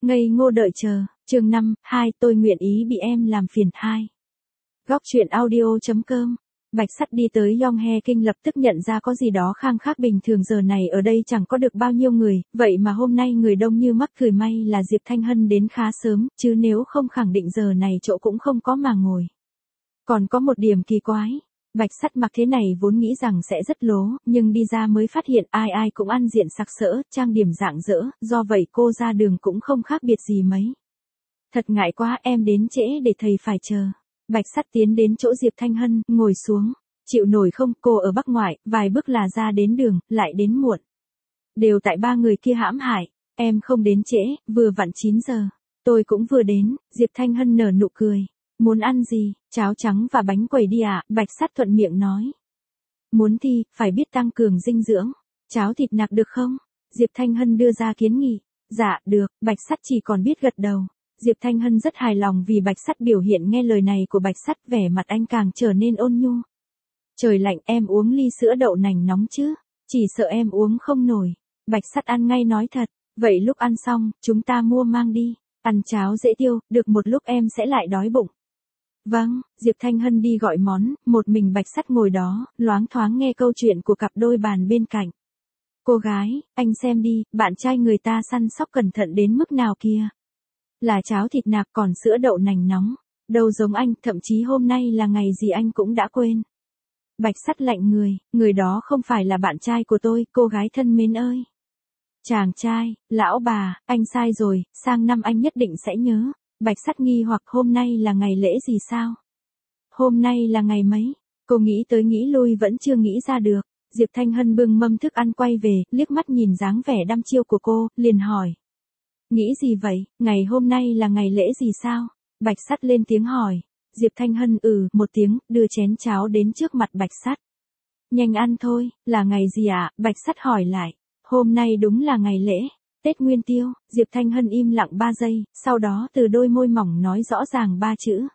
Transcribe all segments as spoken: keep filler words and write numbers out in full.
Ngây ngô đợi chờ, chương năm, hai tôi nguyện ý bị em làm phiền hai. Góc truyện audio.com. Bạch Sắt đi tới Yonghe Kinh lập tức nhận ra có gì đó khang khác bình thường, giờ này ở đây chẳng có được bao nhiêu người, vậy mà hôm nay người đông như mắc cười, may là Diệp Thanh Hân đến khá sớm, chứ nếu không khẳng định giờ này chỗ cũng không có mà ngồi. Còn có một điểm kỳ quái. Bạch Sắt mặc thế này vốn nghĩ rằng sẽ rất lố, nhưng đi ra mới phát hiện ai ai cũng ăn diện sặc sỡ, trang điểm rạng rỡ, do vậy cô ra đường cũng không khác biệt gì mấy. Thật ngại quá, em đến trễ để thầy phải chờ. Bạch Sắt tiến đến chỗ Diệp Thanh Hân, ngồi xuống. Chịu nổi không, cô ở Bắc Ngoại, vài bước là ra đến đường, lại đến muộn. Đều tại ba người kia hãm hại, em không đến trễ, vừa vặn chín giờ. Tôi cũng vừa đến, Diệp Thanh Hân nở nụ cười. Muốn ăn gì, cháo trắng và bánh quẩy đi ạ, à? Bạch Sắt thuận miệng nói. Muốn thì, phải biết tăng cường dinh dưỡng. Cháo thịt nạc được không? Diệp Thanh Hân đưa ra kiến nghị. Dạ, được, Bạch Sắt chỉ còn biết gật đầu. Diệp Thanh Hân rất hài lòng vì Bạch Sắt biểu hiện, nghe lời này của Bạch Sắt vẻ mặt anh càng trở nên ôn nhu. Trời lạnh, em uống ly sữa đậu nành nóng chứ? Chỉ sợ em uống không nổi. Bạch Sắt ăn ngay nói thật. Vậy lúc ăn xong, chúng ta mua mang đi. Ăn cháo dễ tiêu, được một lúc em sẽ lại đói bụng. Vâng, Diệp Thanh Hân đi gọi món, một mình Bạch Sắt ngồi đó, loáng thoáng nghe câu chuyện của cặp đôi bàn bên cạnh. Cô gái, anh xem đi, bạn trai người ta săn sóc cẩn thận đến mức nào kia. Là cháo thịt nạc còn sữa đậu nành nóng. Đâu giống anh, thậm chí hôm nay là ngày gì anh cũng đã quên. Bạch Sắt lạnh người, người đó không phải là bạn trai của tôi, cô gái thân mến ơi. Chàng trai, lão bà, anh sai rồi, sang năm anh nhất định sẽ nhớ. Bạch Sắt nghi hoặc, hôm nay là ngày lễ gì sao? Hôm nay là ngày mấy? Cô nghĩ tới nghĩ lui vẫn chưa nghĩ ra được. Diệp Thanh Hân bưng mâm thức ăn quay về, liếc mắt nhìn dáng vẻ đăm chiêu của cô, liền hỏi. Nghĩ gì vậy, ngày hôm nay là ngày lễ gì sao? Bạch Sắt lên tiếng hỏi. Diệp Thanh Hân ừ một tiếng, đưa chén cháo đến trước mặt Bạch Sắt. Nhanh ăn thôi, là ngày gì ạ? À? Bạch Sắt hỏi lại. Hôm nay đúng là ngày lễ. Tết Nguyên Tiêu. Diệp Thanh Hân im lặng ba giây, sau đó từ đôi môi mỏng nói rõ ràng ba chữ.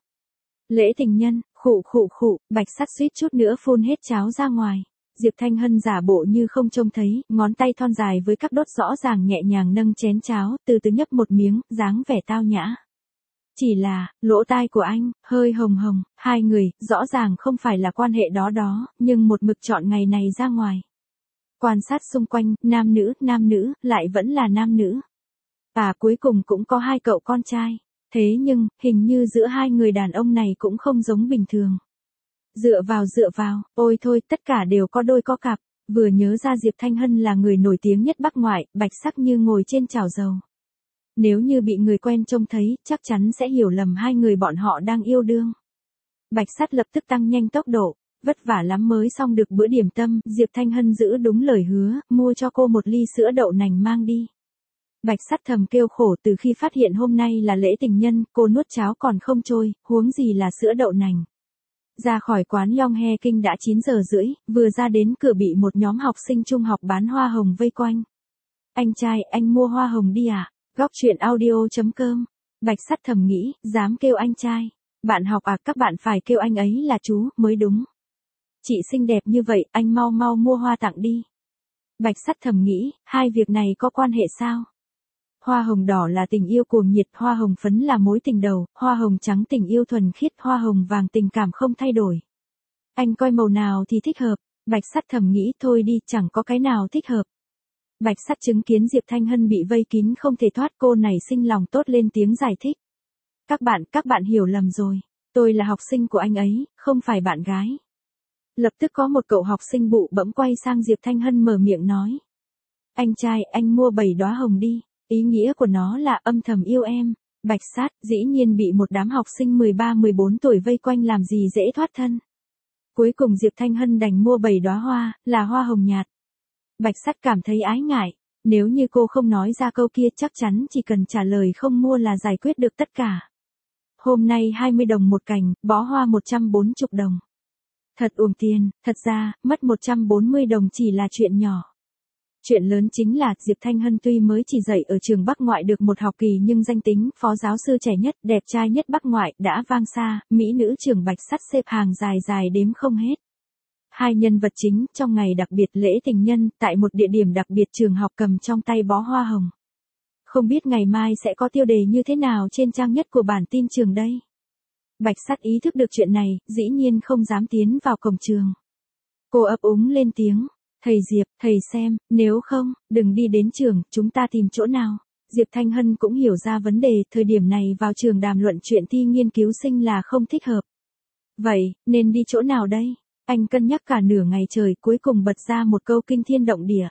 Lễ tình nhân, khụ khụ khụ, Bạch Sắt suýt chút nữa phun hết cháo ra ngoài. Diệp Thanh Hân giả bộ như không trông thấy, ngón tay thon dài với các đốt rõ ràng nhẹ nhàng nâng chén cháo, từ từ nhấp một miếng, dáng vẻ tao nhã. Chỉ là, lỗ tai của anh, hơi hồng hồng, hai người, rõ ràng không phải là quan hệ đó đó, nhưng một mực chọn ngày này ra ngoài. Quan sát xung quanh, nam nữ, nam nữ, lại vẫn là nam nữ. À cuối cùng cũng có hai cậu con trai. Thế nhưng, hình như giữa hai người đàn ông này cũng không giống bình thường. Dựa vào dựa vào, ôi thôi, tất cả đều có đôi có cặp. Vừa nhớ ra Diệp Thanh Hân là người nổi tiếng nhất Bắc Ngoại, Bạch Sắt như ngồi trên chảo dầu. Nếu như bị người quen trông thấy, chắc chắn sẽ hiểu lầm hai người bọn họ đang yêu đương. Bạch Sắt lập tức tăng nhanh tốc độ. Vất vả lắm mới xong được bữa điểm tâm, Diệp Thanh Hân giữ đúng lời hứa, mua cho cô một ly sữa đậu nành mang đi. Bạch Sắt thầm kêu khổ, từ khi phát hiện hôm nay là lễ tình nhân, cô nuốt cháo còn không trôi, huống gì là sữa đậu nành. Ra khỏi quán Yonghe Kinh đã chín giờ rưỡi, vừa ra đến cửa bị một nhóm học sinh trung học bán hoa hồng vây quanh. Anh trai, anh mua hoa hồng đi à? Góc truyện audio.com. Bạch Sắt thầm nghĩ, dám kêu anh trai. Bạn học à, các bạn phải kêu anh ấy là chú, mới đúng. Chị xinh đẹp như vậy, anh mau mau mua hoa tặng đi. Bạch Sắt thầm nghĩ, hai việc này có quan hệ sao? Hoa hồng đỏ là tình yêu cuồng nhiệt, hoa hồng phấn là mối tình đầu, hoa hồng trắng tình yêu thuần khiết, hoa hồng vàng tình cảm không thay đổi. Anh coi màu nào thì thích hợp, Bạch Sắt thầm nghĩ, thôi đi, chẳng có cái nào thích hợp. Bạch Sắt chứng kiến Diệp Thanh Hân bị vây kín không thể thoát, cô này sinh lòng tốt lên tiếng giải thích. Các bạn, các bạn hiểu lầm rồi, tôi là học sinh của anh ấy, không phải bạn gái. Lập tức có một cậu học sinh bụ bẫm quay sang Diệp Thanh Hân mở miệng nói. Anh trai, anh mua bảy đóa hồng đi, ý nghĩa của nó là âm thầm yêu em. Bạch Sắt dĩ nhiên bị một đám học sinh mười ba mười bốn tuổi vây quanh làm gì dễ thoát thân. Cuối cùng Diệp Thanh Hân đành mua bảy đóa hoa, là hoa hồng nhạt. Bạch Sắt cảm thấy ái ngại, nếu như cô không nói ra câu kia chắc chắn chỉ cần trả lời không mua là giải quyết được tất cả. Hôm nay hai mươi đồng một cành, bó hoa một trăm bốn mươi đồng. Thật uổng tiền, thật ra, mất một trăm bốn mươi đồng chỉ là chuyện nhỏ. Chuyện lớn chính là, Diệp Thanh Hân tuy mới chỉ dạy ở trường Bắc Ngoại được một học kỳ nhưng danh tính, phó giáo sư trẻ nhất, đẹp trai nhất Bắc Ngoại, đã vang xa, mỹ nữ trường Bạch Sắt xếp hàng dài dài đếm không hết. Hai nhân vật chính, trong ngày đặc biệt lễ tình nhân, tại một địa điểm đặc biệt trường học cầm trong tay bó hoa hồng. Không biết ngày mai sẽ có tiêu đề như thế nào trên trang nhất của bản tin trường đây. Bạch Sắt ý thức được chuyện này, dĩ nhiên không dám tiến vào cổng trường. Cô ấp úng lên tiếng, thầy Diệp, thầy xem, nếu không, đừng đi đến trường, chúng ta tìm chỗ nào. Diệp Thanh Hân cũng hiểu ra vấn đề, thời điểm này vào trường đàm luận chuyện thi nghiên cứu sinh là không thích hợp. Vậy, nên đi chỗ nào đây? Anh cân nhắc cả nửa ngày trời, cuối cùng bật ra một câu kinh thiên động địa.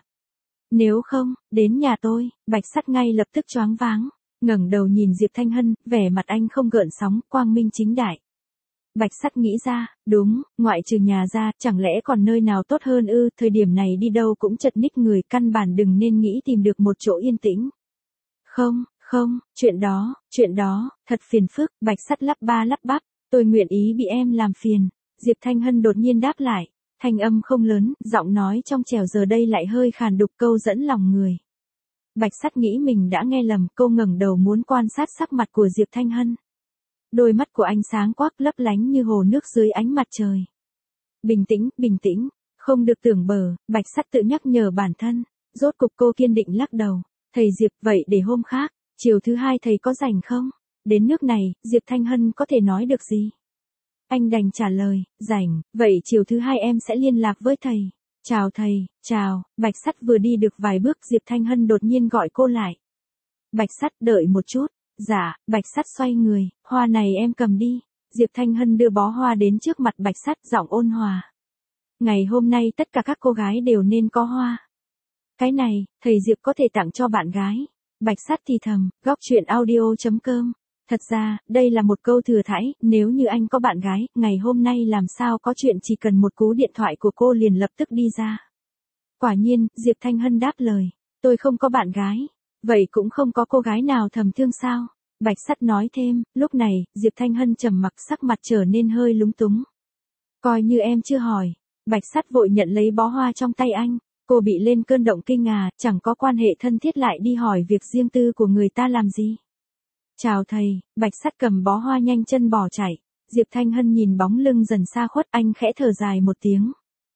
Nếu không, đến nhà tôi. Bạch Sắt ngay lập tức choáng váng, ngẩng đầu nhìn Diệp Thanh Hân, vẻ mặt anh không gợn sóng, quang minh chính đại. Bạch Sắt nghĩ ra, đúng, ngoại trừ nhà ra, chẳng lẽ còn nơi nào tốt hơn ư, thời điểm này đi đâu cũng chật ních người, căn bản đừng nên nghĩ tìm được một chỗ yên tĩnh. Không, không, chuyện đó, chuyện đó, thật phiền phức. Bạch Sắt lắp ba lắp bắp, tôi nguyện ý bị em làm phiền. Diệp Thanh Hân đột nhiên đáp lại, thanh âm không lớn, giọng nói trong trẻo giờ đây lại hơi khàn đục, câu dẫn lòng người. Bạch Sắt nghĩ mình đã nghe lầm, cô ngẩng đầu muốn quan sát sắc mặt của Diệp Thanh Hân. Đôi mắt của anh sáng quắc lấp lánh như hồ nước dưới ánh mặt trời. Bình tĩnh, bình tĩnh, không được tưởng bờ. Bạch Sắt tự nhắc nhở bản thân. Rốt cục cô kiên định lắc đầu. Thầy Diệp, vậy để hôm khác, chiều thứ hai thầy có rảnh không? Đến nước này, Diệp Thanh Hân có thể nói được gì? Anh đành trả lời, rảnh, vậy chiều thứ hai em sẽ liên lạc với thầy. Chào thầy, chào. Bạch Sắt vừa đi được vài bước, Diệp Thanh Hân đột nhiên gọi cô lại. Bạch Sắt, đợi một chút. Dạ. Bạch Sắt xoay người, hoa này em cầm đi. Diệp Thanh Hân đưa bó hoa đến trước mặt Bạch Sắt, giọng ôn hòa. Ngày hôm nay tất cả các cô gái đều nên có hoa. Cái này, thầy Diệp có thể tặng cho bạn gái. Bạch Sắt thì thầm, góc chuyện audio chấm com. Thật ra, đây là một câu thừa thãi, nếu như anh có bạn gái, ngày hôm nay làm sao có chuyện chỉ cần một cú điện thoại của cô liền lập tức đi ra. Quả nhiên, Diệp Thanh Hân đáp lời, tôi không có bạn gái. Vậy cũng không có cô gái nào thầm thương sao? Bạch Sắt nói thêm, lúc này, Diệp Thanh Hân trầm mặc, sắc mặt trở nên hơi lúng túng. Coi như em chưa hỏi. Bạch Sắt vội nhận lấy bó hoa trong tay anh. Cô bị lên cơn động kinh à, chẳng có quan hệ thân thiết lại đi hỏi việc riêng tư của người ta làm gì. Chào thầy. Bạch Sắt cầm bó hoa nhanh chân bỏ chạy. Diệp Thanh Hân nhìn bóng lưng dần xa khuất, anh khẽ thở dài một tiếng.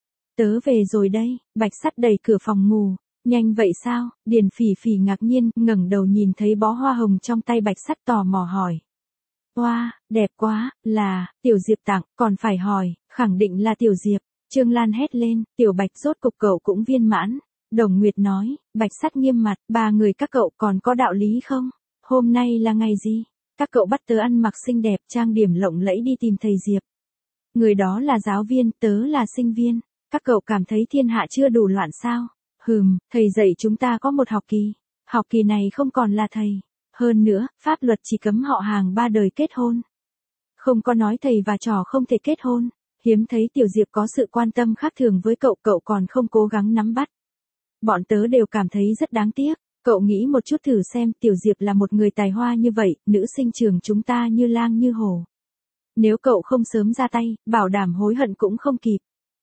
Tớ về rồi đây. Bạch Sắt đẩy cửa phòng ngủ. Nhanh vậy sao? Điền Phỉ Phỉ ngạc nhiên, ngẩng đầu nhìn thấy bó hoa hồng trong tay Bạch Sắt tò mò hỏi. Hoa, đẹp quá, là, Tiểu Diệp tặng, còn phải hỏi, khẳng định là Tiểu Diệp. Trương Lan hét lên, Tiểu Bạch rốt cục cậu cũng viên mãn. Đồng Nguyệt nói, Bạch Sắt nghiêm mặt, ba người các cậu còn có đạo lý không? Hôm nay là ngày gì? Các cậu bắt tớ ăn mặc xinh đẹp, trang điểm lộng lẫy đi tìm thầy Diệp. Người đó là giáo viên, tớ là sinh viên. Các cậu cảm thấy thiên hạ chưa đủ loạn sao? Hừm, thầy dạy chúng ta có một học kỳ. Học kỳ này không còn là thầy. Hơn nữa, pháp luật chỉ cấm họ hàng ba đời kết hôn. Không có nói thầy và trò không thể kết hôn. Hiếm thấy Tiểu Diệp có sự quan tâm khác thường với cậu, cậu còn không cố gắng nắm bắt. Bọn tớ đều cảm thấy rất đáng tiếc. Cậu nghĩ một chút thử xem, Tiểu Diệp là một người tài hoa như vậy, nữ sinh trường chúng ta như lang như hổ. Nếu cậu không sớm ra tay, bảo đảm hối hận cũng không kịp.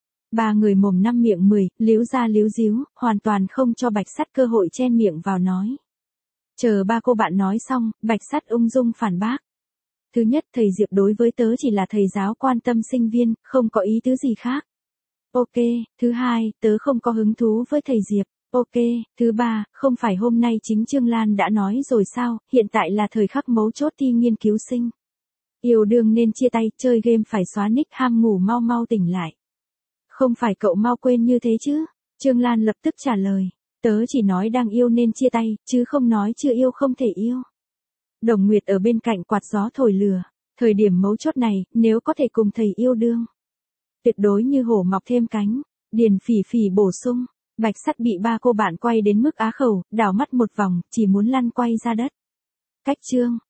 Ba người mồm năm miệng mười, líu ra líu díu, hoàn toàn không cho Bạch Sắt cơ hội chen miệng vào nói. Chờ ba cô bạn nói xong, Bạch Sắt ung dung phản bác. Thứ nhất, thầy Diệp đối với tớ chỉ là thầy giáo quan tâm sinh viên, không có ý tứ gì khác. Ok. Thứ hai, tớ không có hứng thú với thầy Diệp. Ok. Thứ ba, không phải hôm nay chính Trương Lan đã nói rồi sao, hiện tại là thời khắc mấu chốt thi nghiên cứu sinh. Yêu đương nên chia tay, chơi game phải xóa nick, ham ngủ mau mau tỉnh lại. Không phải cậu mau quên như thế chứ? Trương Lan lập tức trả lời. Tớ chỉ nói đang yêu nên chia tay, chứ không nói chưa yêu không thể yêu. Đồng Nguyệt ở bên cạnh quạt gió thổi lửa. Thời điểm mấu chốt này, nếu có thể cùng thầy yêu đương, tuyệt đối như hổ mọc thêm cánh. Điền Phỉ Phỉ bổ sung. Bạch Sắt bị ba cô bạn quay đến mức á khẩu, đảo mắt một vòng, chỉ muốn lăn quay ra đất. Cách chương.